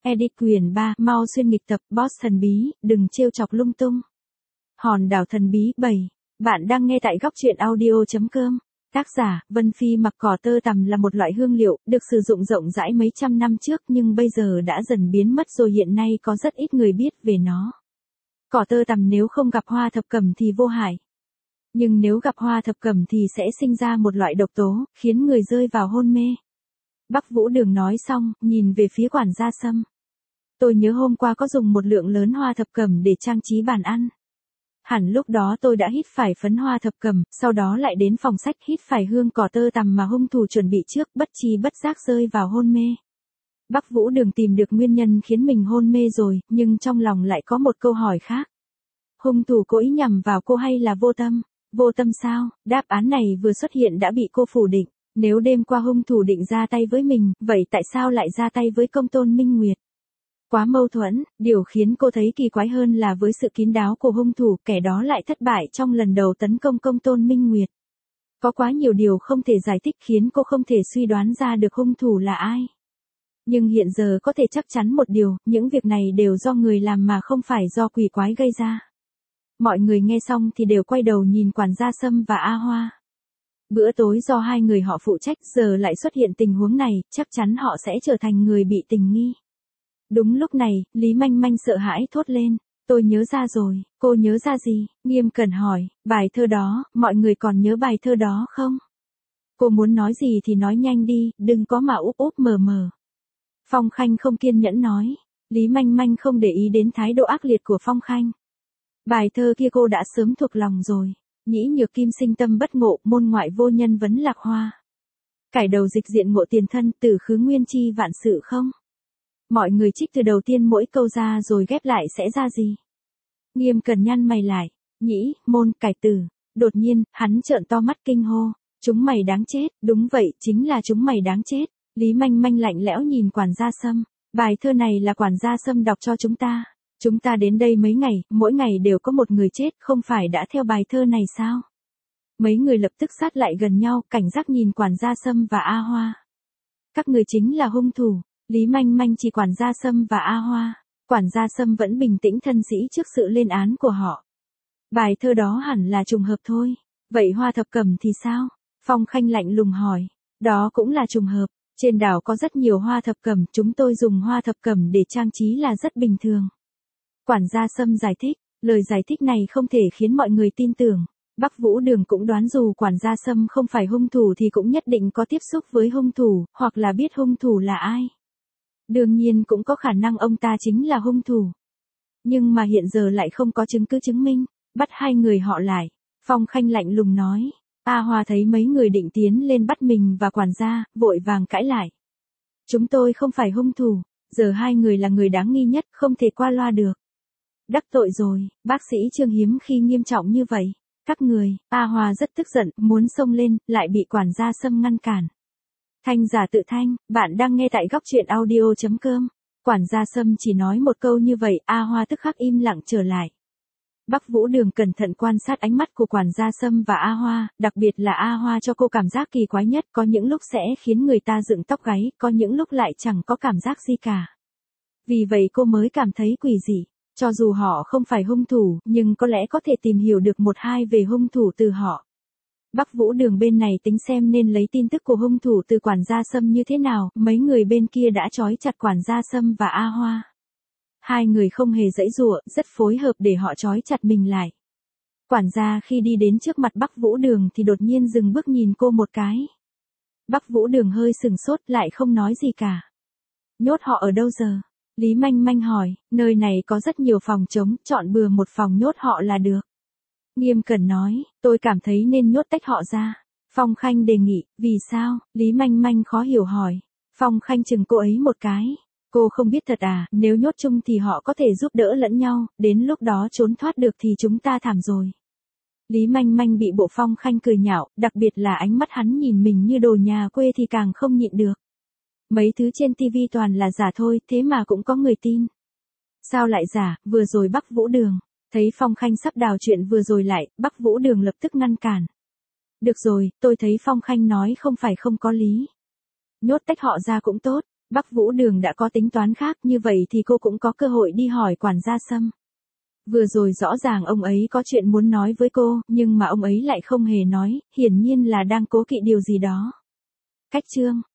Edit quyền 3, mau xuyên nghịch tập, boss thần bí, đừng trêu chọc lung tung. Hòn đảo thần bí 7. Bạn đang nghe tại góc truyện audio.com. Tác giả, Vân Phi. Mặc cỏ tơ tằm là một loại hương liệu, được sử dụng rộng rãi mấy trăm năm trước nhưng bây giờ đã dần biến mất rồi, hiện nay có rất ít người biết về nó. Cỏ tơ tằm nếu không gặp hoa thập cẩm thì vô hại. Nhưng nếu gặp hoa thập cẩm thì sẽ sinh ra một loại độc tố, khiến người rơi vào hôn mê. Bắc Vũ Đường nói xong, nhìn về phía quản gia Sâm. Tôi nhớ hôm qua có dùng một lượng lớn hoa thập cẩm để trang trí bàn ăn. Hẳn lúc đó tôi đã hít phải phấn hoa thập cẩm, sau đó lại đến phòng sách hít phải hương cỏ tơ tằm mà hung thủ chuẩn bị trước, bất chi bất giác rơi vào hôn mê. Bắc Vũ Đường tìm được nguyên nhân khiến mình hôn mê rồi, nhưng trong lòng lại có một câu hỏi khác. Hung thủ cố ý nhằm vào cô hay là vô tâm? Vô tâm sao? Đáp án này vừa xuất hiện đã bị cô phủ định. Nếu đêm qua hung thủ định ra tay với mình, vậy tại sao lại ra tay với Công Tôn Minh Nguyệt? Quá mâu thuẫn, điều khiến cô thấy kỳ quái hơn là với sự kín đáo của hung thủ, kẻ đó lại thất bại trong lần đầu tấn công Công Tôn Minh Nguyệt. Có quá nhiều điều không thể giải thích khiến cô không thể suy đoán ra được hung thủ là ai. Nhưng hiện giờ có thể chắc chắn một điều, những việc này đều do người làm mà không phải do quỷ quái gây ra. Mọi người nghe xong thì đều quay đầu nhìn quản gia Sâm và A Hoa. Bữa tối do hai người họ phụ trách giờ lại xuất hiện tình huống này, chắc chắn họ sẽ trở thành người bị tình nghi. Đúng lúc này, Lý Manh Manh sợ hãi thốt lên. Tôi nhớ ra rồi. Cô nhớ ra gì? Nghiêm Cẩn hỏi. Bài thơ đó, mọi người còn nhớ bài thơ đó không? Cô muốn nói gì thì nói nhanh đi, đừng có mà úp úp mờ mờ. Phong Khanh không kiên nhẫn nói. Lý Manh Manh không để ý đến thái độ ác liệt của Phong Khanh. Bài thơ kia cô đã sớm thuộc lòng rồi. Nhĩ nhược kim sinh tâm bất ngộ, môn ngoại vô nhân vấn lạc hoa. Cải đầu dịch diện ngộ tiền thân, tử khứ nguyên chi vạn sự không? Mọi người trích từ đầu tiên mỗi câu ra rồi ghép lại sẽ ra gì? Nghiêm Cẩn nhăn mày lại. Nhĩ, môn, cải tử. Đột nhiên, hắn trợn to mắt kinh hô. Chúng mày đáng chết. Đúng vậy, chính là chúng mày đáng chết. Lý Manh Manh lạnh lẽo nhìn quản gia Sâm. Bài thơ này là quản gia Sâm đọc cho chúng ta. Chúng ta đến đây mấy ngày, mỗi ngày đều có một người chết, không phải đã theo bài thơ này sao? Mấy người lập tức sát lại gần nhau, cảnh giác nhìn quản gia Sâm và A Hoa. Các người chính là hung thủ. Lý Manh Manh chỉ quản gia Sâm và A Hoa. Quản gia Sâm vẫn bình tĩnh thân sĩ trước sự lên án của họ. Bài thơ đó hẳn là trùng hợp thôi. Vậy hoa thập cẩm thì sao? Phong Khanh lạnh lùng hỏi. Đó cũng là trùng hợp. Trên đảo có rất nhiều hoa thập cẩm, chúng tôi dùng hoa thập cẩm để trang trí là rất bình thường. Quản gia Sâm giải thích, lời giải thích này không thể khiến mọi người tin tưởng. Bắc Vũ Đường cũng đoán dù quản gia Sâm không phải hung thủ thì cũng nhất định có tiếp xúc với hung thủ, hoặc là biết hung thủ là ai. Đương nhiên cũng có khả năng ông ta chính là hung thủ. Nhưng mà hiện giờ lại không có chứng cứ chứng minh, bắt hai người họ lại. Phong Khanh lạnh lùng nói. A Hoa thấy mấy người định tiến lên bắt mình và quản gia, vội vàng cãi lại. Chúng tôi không phải hung thủ, giờ hai người là người đáng nghi nhất, không thể qua loa được. Đắc tội rồi, bác sĩ Trương hiếm khi nghiêm trọng như vậy. Các người, A Hoa rất tức giận, muốn xông lên, lại bị quản gia Sâm ngăn cản. Thanh giả tự thanh, bạn đang nghe tại góc truyện audio.com. Quản gia Sâm chỉ nói một câu như vậy, A Hoa tức khắc im lặng trở lại. Bắc Vũ Đường cẩn thận quan sát ánh mắt của quản gia Sâm và A Hoa, đặc biệt là A Hoa cho cô cảm giác kỳ quái nhất, có những lúc sẽ khiến người ta dựng tóc gáy, có những lúc lại chẳng có cảm giác gì cả. Vì vậy cô mới cảm thấy quỷ dị. Cho dù họ không phải hung thủ, nhưng có lẽ có thể tìm hiểu được một hai về hung thủ từ họ. Bắc Vũ Đường bên này tính xem nên lấy tin tức của hung thủ từ quản gia Sâm như thế nào, mấy người bên kia đã trói chặt quản gia Sâm và A Hoa. Hai người không hề giãy giụa, rất phối hợp để họ trói chặt mình lại. Quản gia khi đi đến trước mặt Bắc Vũ Đường thì đột nhiên dừng bước nhìn cô một cái. Bắc Vũ Đường hơi sừng sốt lại không nói gì cả. Nhốt họ ở đâu giờ? Lý Manh Manh hỏi, nơi này có rất nhiều phòng trống, chọn bừa một phòng nhốt họ là được. Nghiêm Cẩn nói, tôi cảm thấy nên nhốt tách họ ra. Phong Khanh đề nghị, vì sao? Lý Manh Manh khó hiểu hỏi. Phong Khanh chừng cô ấy một cái. Cô không biết thật à, nếu nhốt chung thì họ có thể giúp đỡ lẫn nhau, đến lúc đó trốn thoát được thì chúng ta thảm rồi. Lý Manh Manh bị bộ Phong Khanh cười nhạo, đặc biệt là ánh mắt hắn nhìn mình như đồ nhà quê thì càng không nhịn được. Mấy thứ trên TV toàn là giả thôi, thế mà cũng có người tin. Sao lại giả? Vừa rồi Bắc Vũ Đường. Thấy Phong Khanh sắp đào chuyện vừa rồi lại, Bắc Vũ Đường lập tức ngăn cản. Được rồi, tôi thấy Phong Khanh nói không phải không có lý. Nhốt tách họ ra cũng tốt, Bắc Vũ Đường đã có tính toán khác, như vậy thì cô cũng có cơ hội đi hỏi quản gia Sâm. Vừa rồi rõ ràng ông ấy có chuyện muốn nói với cô, nhưng mà ông ấy lại không hề nói, hiển nhiên là đang cố kỵ điều gì đó. Cách chương